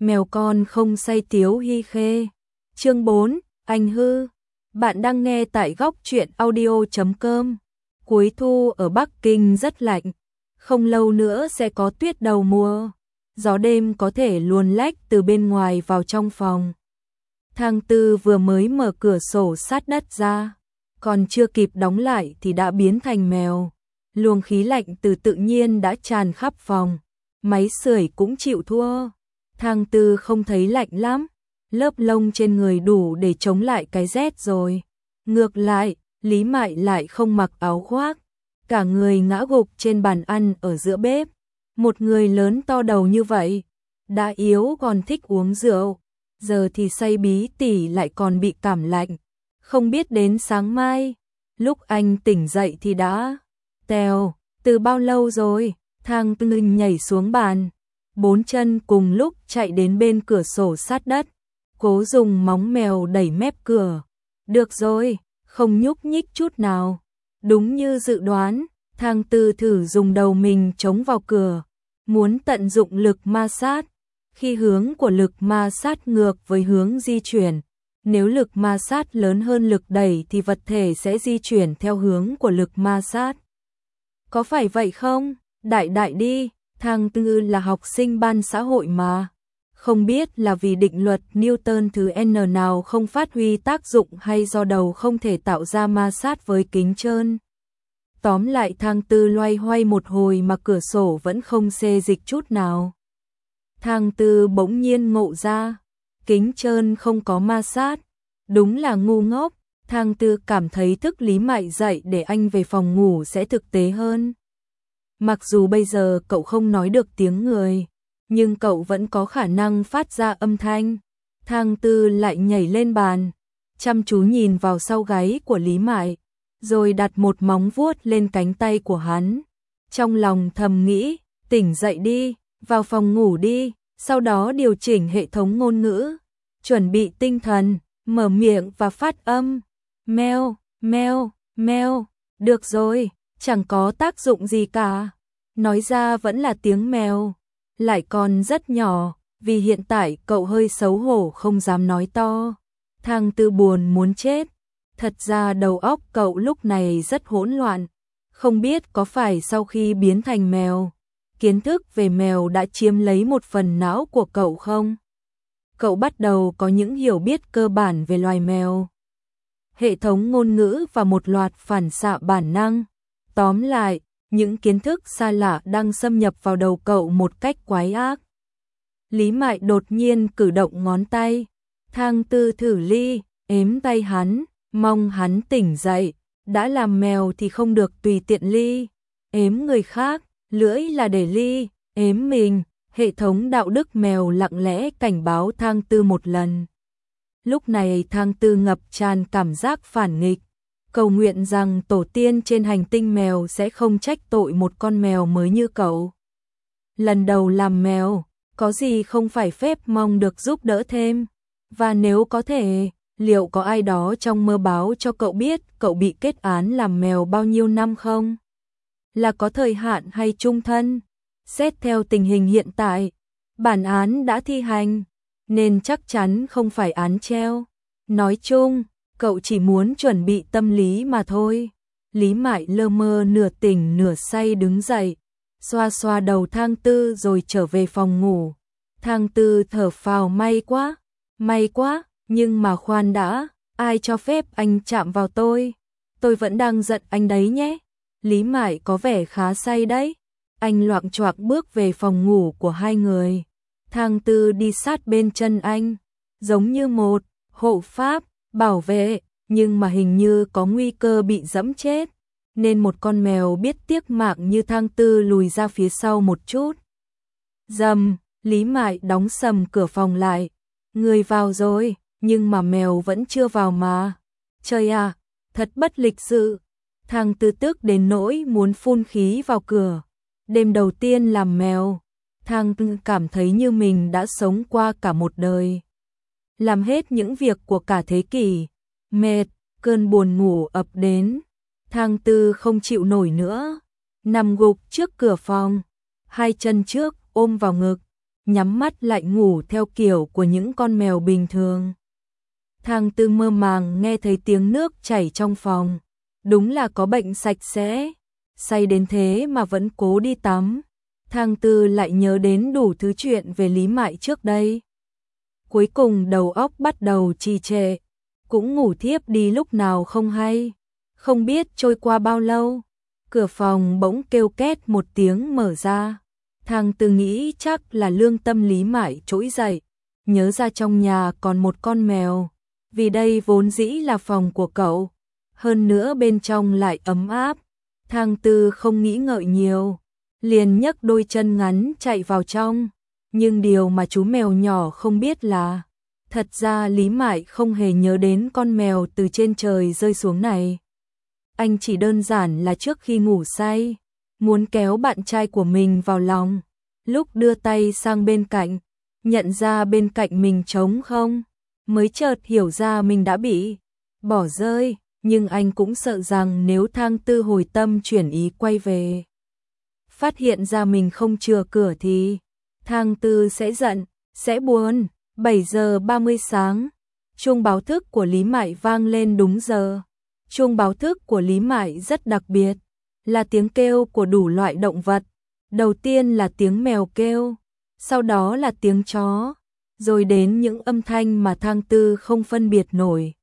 mèo con không say tiếu hi khê. Chương 4, anh hư. Bạn đang nghe tại góc truyện audio.com. Cuối thu ở Bắc Kinh rất lạnh, không lâu nữa sẽ có tuyết đầu mùa. Gió đêm có thể luồn lách từ bên ngoài vào trong phòng. Thang Tư vừa mới mở cửa sổ sát đất ra, còn chưa kịp đóng lại thì đã biến thành mèo. Luồng khí lạnh từ tự nhiên đã tràn khắp phòng, máy sưởi cũng chịu thua. Thang Tư không thấy lạnh lắm, lớp lông trên người đủ để chống lại cái rét rồi. Ngược lại, Lý Mại lại không mặc áo khoác, cả người ngã gục trên bàn ăn ở giữa bếp. Một người lớn to đầu như vậy, đã yếu còn thích uống rượu, giờ thì say bí tỉ lại còn bị cảm lạnh. Không biết đến sáng mai, lúc anh tỉnh dậy thì đã tèo, từ bao lâu rồi. Thang Tư nhảy xuống bàn, bốn chân cùng lúc chạy đến bên cửa sổ sát đất, cố dùng móng mèo đẩy mép cửa. Được rồi, không nhúc nhích chút nào. Đúng như dự đoán, Thang Tư thử dùng đầu mình chống vào cửa, muốn tận dụng lực ma sát. Khi hướng của lực ma sát ngược với hướng di chuyển, nếu lực ma sát lớn hơn lực đẩy thì vật thể sẽ di chuyển theo hướng của lực ma sát. Có phải vậy không? Đại đi, Thang Tư là học sinh ban xã hội mà. Không biết là vì định luật Newton thứ N nào không phát huy tác dụng hay do đầu không thể tạo ra ma sát với kính trơn. Tóm lại Thang Tư loay hoay một hồi mà cửa sổ vẫn không xê dịch chút nào. Thang Tư bỗng nhiên ngộ ra, kính trơn không có ma sát. Đúng là ngu ngốc. Thang Tư cảm thấy thức Lý Mại dậy để anh về phòng ngủ sẽ thực tế hơn. Mặc dù bây giờ cậu không nói được tiếng người, nhưng cậu vẫn có khả năng phát ra âm thanh. Thang Tư lại nhảy lên bàn, chăm chú nhìn vào sau gáy của Lý Mại, rồi đặt một móng vuốt lên cánh tay của hắn. Trong lòng thầm nghĩ, tỉnh dậy đi, vào phòng ngủ đi, sau đó điều chỉnh hệ thống ngôn ngữ, chuẩn bị tinh thần, mở miệng và phát âm. Meo, meo, meo, được rồi, chẳng có tác dụng gì cả. Nói ra vẫn là tiếng mèo, lại còn rất nhỏ, vì hiện tại cậu hơi xấu hổ không dám nói to. Thang Tư buồn muốn chết. Thật ra đầu óc cậu lúc này rất hỗn loạn, không biết có phải sau khi biến thành mèo, kiến thức về mèo đã chiếm lấy một phần não của cậu không? Cậu bắt đầu có những hiểu biết cơ bản về loài mèo, hệ thống ngôn ngữ và một loạt phản xạ bản năng. Tóm lại, những kiến thức xa lạ đang xâm nhập vào đầu cậu một cách quái ác. Lý Mại đột nhiên cử động ngón tay. Thang Tư thử ếm tay hắn, mong hắn tỉnh dậy. Đã làm mèo thì không được tùy tiện ếm người khác, lưỡi là để ếm mình. Hệ thống đạo đức mèo lặng lẽ cảnh báo Thang Tư một lần. Lúc này Thang Tư ngập tràn cảm giác phản nghịch, cầu nguyện rằng tổ tiên trên hành tinh mèo sẽ không trách tội một con mèo mới như cậu. Lần đầu làm mèo, có gì không phải phép mong được giúp đỡ thêm. Và nếu có thể, liệu có ai đó trong mơ báo cho cậu biết cậu bị kết án làm mèo bao nhiêu năm không? Là có thời hạn hay chung thân? Xét theo tình hình hiện tại, bản án đã thi hành, nên chắc chắn không phải án treo. Nói chung, cậu chỉ muốn chuẩn bị tâm lý mà thôi. Lý Mại lơ mơ nửa tỉnh nửa say đứng dậy, xoa xoa đầu Thang Tư rồi trở về phòng ngủ. Thang Tư thở phào may quá, nhưng mà khoan đã, ai cho phép anh chạm vào tôi? Tôi vẫn đang giận anh đấy nhé. Lý Mại có vẻ khá say đấy. Anh loạng choạng bước về phòng ngủ của hai người. Thang Tư đi sát bên chân anh, giống như một hộ pháp, bảo vệ, nhưng mà hình như có nguy cơ bị dẫm chết, nên một con mèo biết tiếc mạng như Thang Tư lùi ra phía sau một chút. Rầm, Lý Mại đóng sầm cửa phòng lại. Người vào rồi, nhưng mà mèo vẫn chưa vào mà. Trời à, thật bất lịch sự. Thang Tư tức đến nỗi muốn phun khí vào cửa. Đêm đầu tiên làm mèo, Thang Tư cảm thấy như mình đã sống qua cả một đời, làm hết những việc của cả thế kỷ. Mệt, cơn buồn ngủ ập đến. Thang Tư không chịu nổi nữa, nằm gục trước cửa phòng, hai chân trước ôm vào ngực, nhắm mắt lại ngủ theo kiểu của những con mèo bình thường. Thang Tư mơ màng nghe thấy tiếng nước chảy trong phòng, đúng là có bệnh sạch sẽ, say đến thế mà vẫn cố đi tắm. Thang Tư lại nhớ đến đủ thứ chuyện về Lý Mại trước đây. Cuối cùng đầu óc bắt đầu trì trệ, cũng ngủ thiếp đi lúc nào không hay. Không biết trôi qua bao lâu, cửa phòng bỗng kêu két một tiếng mở ra. Thang Tư nghĩ chắc là lương tâm Lý Mại trỗi dậy, nhớ ra trong nhà còn một con mèo, vì đây vốn dĩ là phòng của cậu, hơn nữa bên trong lại ấm áp. Thang Tư không nghĩ ngợi nhiều, liền nhấc đôi chân ngắn chạy vào trong, nhưng điều mà chú mèo nhỏ không biết là, thật ra Lý Mại không hề nhớ đến con mèo từ trên trời rơi xuống này. Anh chỉ đơn giản là trước khi ngủ say, muốn kéo bạn trai của mình vào lòng, lúc đưa tay sang bên cạnh, nhận ra bên cạnh mình trống không, mới chợt hiểu ra mình đã bị bỏ rơi, nhưng anh cũng sợ rằng nếu Thang Tư hồi tâm chuyển ý quay về, phát hiện ra mình không chừa cửa thì Thang Tư sẽ giận, sẽ buồn. 7 giờ 30 sáng, chuông báo thức của Lý Mại vang lên đúng giờ. Chuông báo thức của Lý Mại rất đặc biệt, là tiếng kêu của đủ loại động vật. Đầu tiên là tiếng mèo kêu, sau đó là tiếng chó, rồi đến những âm thanh mà Thang Tư không phân biệt nổi.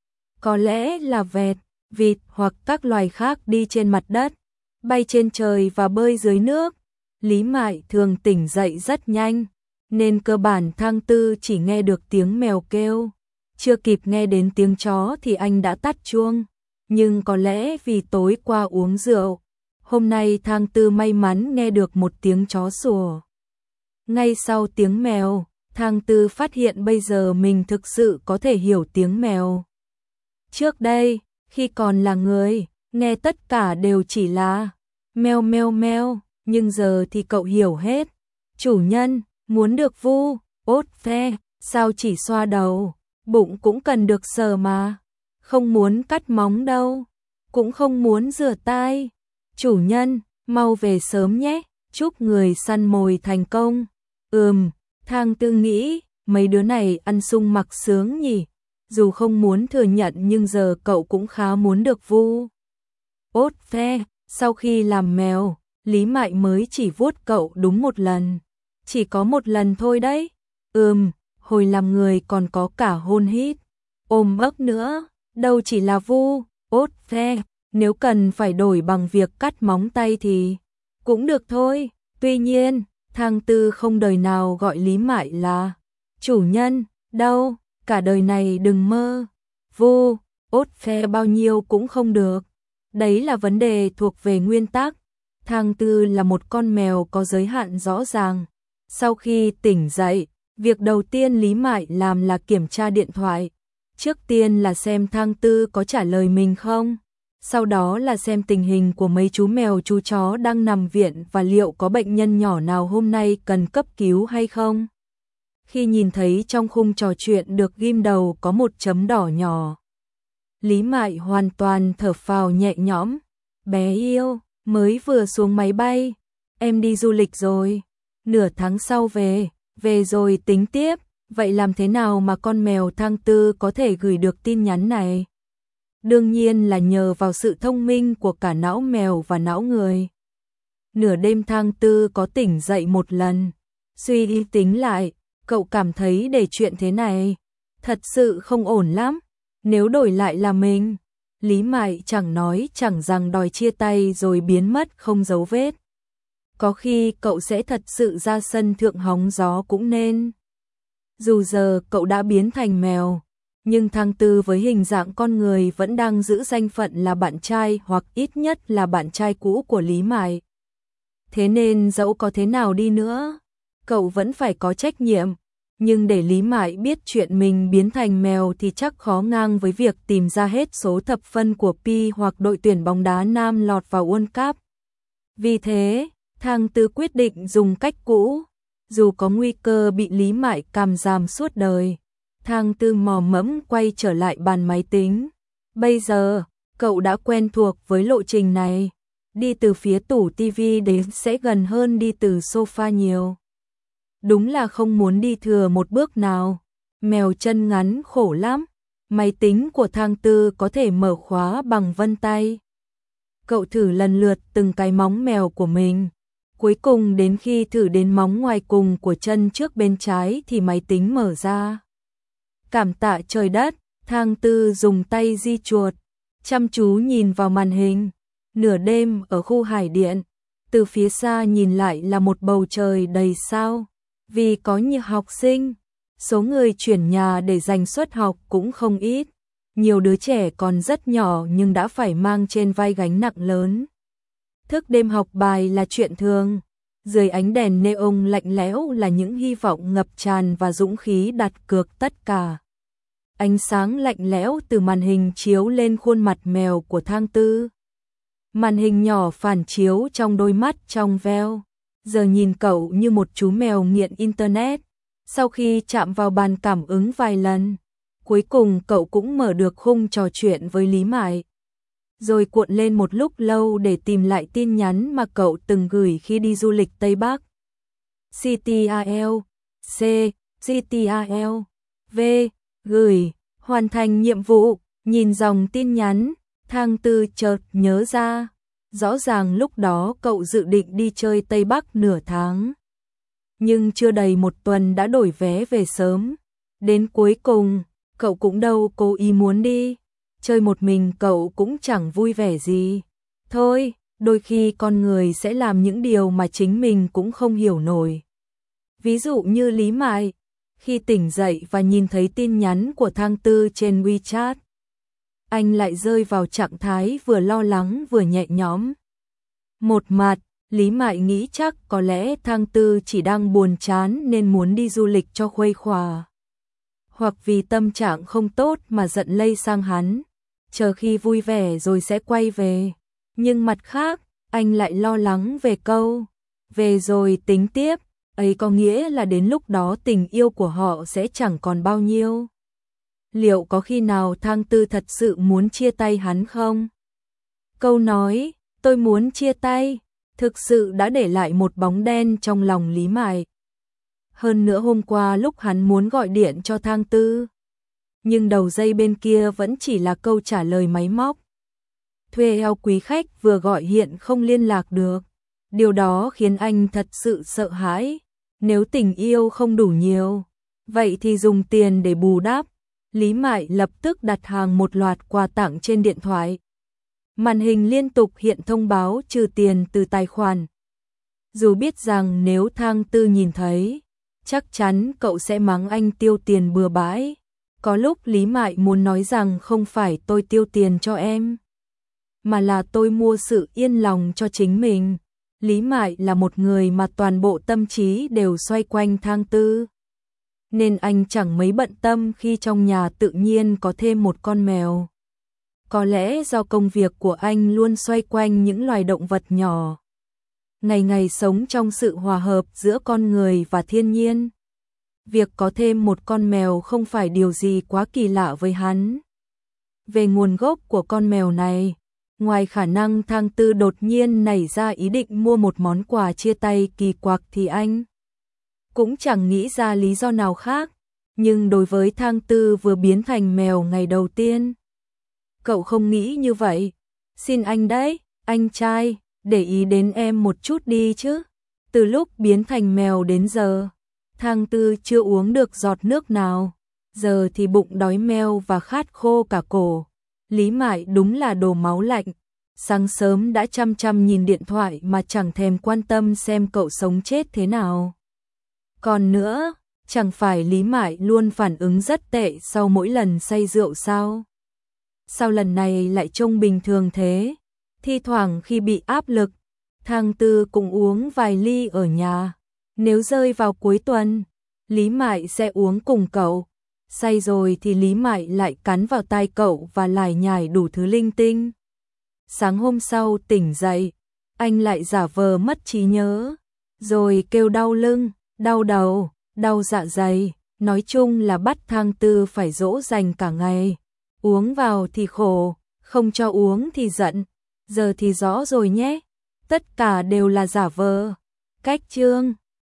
Có lẽ là vẹt, vịt hoặc các loài khác đi trên mặt đất, bay trên trời và bơi dưới nước. Lý Mại thường tỉnh dậy rất nhanh, nên cơ bản Thang Tư chỉ nghe được tiếng mèo kêu. Chưa kịp nghe đến tiếng chó thì anh đã tắt chuông. Nhưng có lẽ vì tối qua uống rượu, hôm nay Thang Tư may mắn nghe được một tiếng chó sủa. Ngay sau tiếng mèo, Thang Tư phát hiện bây giờ mình thực sự có thể hiểu tiếng mèo. Trước đây, khi còn là người, nghe tất cả đều chỉ là meo meo meo, nhưng giờ thì cậu hiểu hết. Chủ nhân, muốn được vu, ốt ve, sao chỉ xoa đầu, bụng cũng cần được sờ mà. Không muốn cắt móng đâu, cũng không muốn rửa tay. Chủ nhân, mau về sớm nhé, chúc người săn mồi thành công. Thang Tư nghĩ, mấy đứa này ăn sung mặc sướng nhỉ. Dù không muốn thừa nhận nhưng giờ cậu cũng khá muốn được vu. Ốt ve, sau khi làm mèo, Lý Mại mới chỉ vuốt cậu đúng một lần. Chỉ có một lần thôi đấy. Hồi làm người còn có cả hôn hít, ôm ấp nữa. Đâu chỉ là vu, ốt ve, nếu cần phải đổi bằng việc cắt móng tay thì cũng được thôi. Tuy nhiên, Thang Tư không đời nào gọi Lý Mại là chủ nhân, đâu, cả đời này đừng mơ. Vu, ốt ve bao nhiêu cũng không được. Đấy là vấn đề thuộc về nguyên tắc. Thang Tư là một con mèo có giới hạn rõ ràng. Sau khi tỉnh dậy, việc đầu tiên Lý Mại làm là kiểm tra điện thoại. Trước tiên là xem Thang Tư có trả lời mình không, sau đó là xem tình hình của mấy chú mèo chú chó đang nằm viện và liệu có bệnh nhân nhỏ nào hôm nay cần cấp cứu hay không. Khi nhìn thấy trong khung trò chuyện được ghim đầu có một chấm đỏ nhỏ, Lý Mại hoàn toàn thở phào nhẹ nhõm. Bé yêu, mới vừa xuống máy bay, em đi du lịch rồi, nửa tháng sau về rồi tính tiếp. Vậy làm thế nào mà con mèo Thang Tư có thể gửi được tin nhắn này? Đương nhiên là nhờ vào sự thông minh của cả não mèo và não người. Nửa đêm Thang Tư có tỉnh dậy một lần, suy đi tính lại, cậu cảm thấy để chuyện thế này thật sự không ổn lắm. Nếu đổi lại là mình, Lý Mại chẳng nói chẳng rằng đòi chia tay rồi biến mất không dấu vết. Có khi cậu sẽ thật sự ra sân thượng hóng gió cũng nên. Dù giờ cậu đã biến thành mèo, nhưng Thang Tư với hình dạng con người vẫn đang giữ danh phận là bạn trai hoặc ít nhất là bạn trai cũ của Lý Mại. Thế nên dẫu có thế nào đi nữa, cậu vẫn phải có trách nhiệm. Nhưng để Lý Mại biết chuyện mình biến thành mèo thì chắc khó ngang với việc tìm ra hết số thập phân của Pi hoặc đội tuyển bóng đá nam lọt vào World Cup. Vì thế, Thang Tư quyết định dùng cách cũ. Dù có nguy cơ bị Lý Mại càm giam suốt đời, Thang Tư mò mẫm quay trở lại bàn máy tính. Bây giờ, cậu đã quen thuộc với lộ trình này. Đi từ phía tủ tivi đến sẽ gần hơn đi từ sofa nhiều. đúng là không muốn đi thừa một bước nào. Mèo chân ngắn khổ lắm, máy tính của Thang Tư có thể mở khóa bằng vân tay. Cậu thử lần lượt từng cái móng mèo của mình. Cuối cùng đến khi thử đến móng ngoài cùng của chân trước bên trái thì máy tính mở ra. Cảm tạ trời đất, Thang Tư dùng tay di chuột, chăm chú nhìn vào màn hình. Nửa đêm ở khu hải điện, từ phía xa nhìn lại là một bầu trời đầy sao. Vì có nhiều học sinh, số người chuyển nhà để dành suất học cũng không ít. Nhiều đứa trẻ còn rất nhỏ nhưng đã phải mang trên vai gánh nặng lớn. Thức đêm học bài là chuyện thường. Dưới ánh đèn neon lạnh lẽo là những hy vọng ngập tràn và dũng khí đặt cược tất cả. Ánh sáng lạnh lẽo từ màn hình chiếu lên khuôn mặt mèo của Thang Tư. Màn hình nhỏ phản chiếu trong đôi mắt trong veo. Giờ nhìn cậu như một chú mèo nghiện internet. Sau khi chạm vào bàn cảm ứng vài lần, cuối cùng cậu cũng mở được khung trò chuyện với Lý Mại. Rồi cuộn lên một lúc lâu để tìm lại tin nhắn mà cậu từng gửi khi đi du lịch Tây Bắc. CTRL, C, CTRL, V, gửi, hoàn thành nhiệm vụ. Nhìn dòng tin nhắn, Thang Tư chợt nhớ ra. Rõ ràng lúc đó cậu dự định đi chơi Tây Bắc nửa tháng. Nhưng chưa đầy một tuần đã đổi vé về sớm. Đến cuối cùng, cậu cũng đâu cố ý muốn đi. Chơi một mình cậu cũng chẳng vui vẻ gì. Thôi, đôi khi con người sẽ làm những điều mà chính mình cũng không hiểu nổi. Ví dụ như Lý Mại, khi tỉnh dậy và nhìn thấy tin nhắn của Thang Tư trên WeChat, anh lại rơi vào trạng thái vừa lo lắng vừa nhẹ nhõm. Một mặt, Lý Mại nghĩ chắc có lẽ Thang Tư chỉ đang buồn chán nên muốn đi du lịch cho khuây khỏa. Hoặc vì tâm trạng không tốt mà giận lây sang hắn, chờ khi vui vẻ rồi sẽ quay về. Nhưng mặt khác, anh lại lo lắng về câu về rồi tính tiếp, ấy có nghĩa là đến lúc đó tình yêu của họ sẽ chẳng còn bao nhiêu. Liệu có khi nào Thang Tư thật sự muốn chia tay hắn không? Câu nói, tôi muốn chia tay, thực sự đã để lại một bóng đen trong lòng Lý Mại. Hơn nữa hôm qua lúc hắn muốn gọi điện cho Thang Tư, nhưng đầu dây bên kia vẫn chỉ là câu trả lời máy móc. Thuê eo quý khách vừa gọi hiện không liên lạc được. Điều đó khiến anh thật sự sợ hãi. Nếu tình yêu không đủ nhiều, vậy thì dùng tiền để bù đắp. Lý Mại lập tức đặt hàng một loạt quà tặng trên điện thoại. Màn hình liên tục hiện thông báo trừ tiền từ tài khoản. Dù biết rằng nếu Thang Tư nhìn thấy, chắc chắn cậu sẽ mắng anh tiêu tiền bừa bãi. Có lúc Lý Mại muốn nói rằng không phải tôi tiêu tiền cho em, mà là tôi mua sự yên lòng cho chính mình. Lý Mại là một người mà toàn bộ tâm trí đều xoay quanh Thang Tư, nên anh chẳng mấy bận tâm khi trong nhà tự nhiên có thêm một con mèo. Có lẽ do công việc của anh luôn xoay quanh những loài động vật nhỏ, ngày ngày sống trong sự hòa hợp giữa con người và thiên nhiên. Việc có thêm một con mèo không phải điều gì quá kỳ lạ với hắn. Về nguồn gốc của con mèo này, ngoài khả năng Thang Tư đột nhiên nảy ra ý định mua một món quà chia tay kỳ quặc thì anh cũng chẳng nghĩ ra lý do nào khác. Nhưng đối với Thang Tư vừa biến thành mèo ngày đầu tiên, cậu không nghĩ như vậy. Xin anh đấy, anh trai, để ý đến em một chút đi chứ. Từ lúc biến thành mèo đến giờ, Thang Tư chưa uống được giọt nước nào. Giờ thì bụng đói meo và khát khô cả cổ. Lý Mại đúng là đồ máu lạnh. Sáng sớm đã chăm chăm nhìn điện thoại mà chẳng thèm quan tâm xem cậu sống chết thế nào. Còn nữa, chẳng phải Lý Mại luôn phản ứng rất tệ sau mỗi lần say rượu sao? Sao lần này lại trông bình thường thế? Thi thoảng khi bị áp lực, Thang Tư cũng uống vài ly ở nhà. Nếu rơi vào cuối tuần, Lý Mại sẽ uống cùng cậu. Say rồi thì Lý Mại lại cắn vào tai cậu và lải nhải đủ thứ linh tinh. Sáng hôm sau tỉnh dậy, anh lại giả vờ mất trí nhớ, rồi kêu đau lưng, đau đầu, đau dạ dày. Nói chung là bắt Thang Tư phải dỗ dành cả ngày. Uống vào thì khổ, không cho uống thì giận. Giờ thì rõ rồi nhé, tất cả đều là giả vờ. Cách chương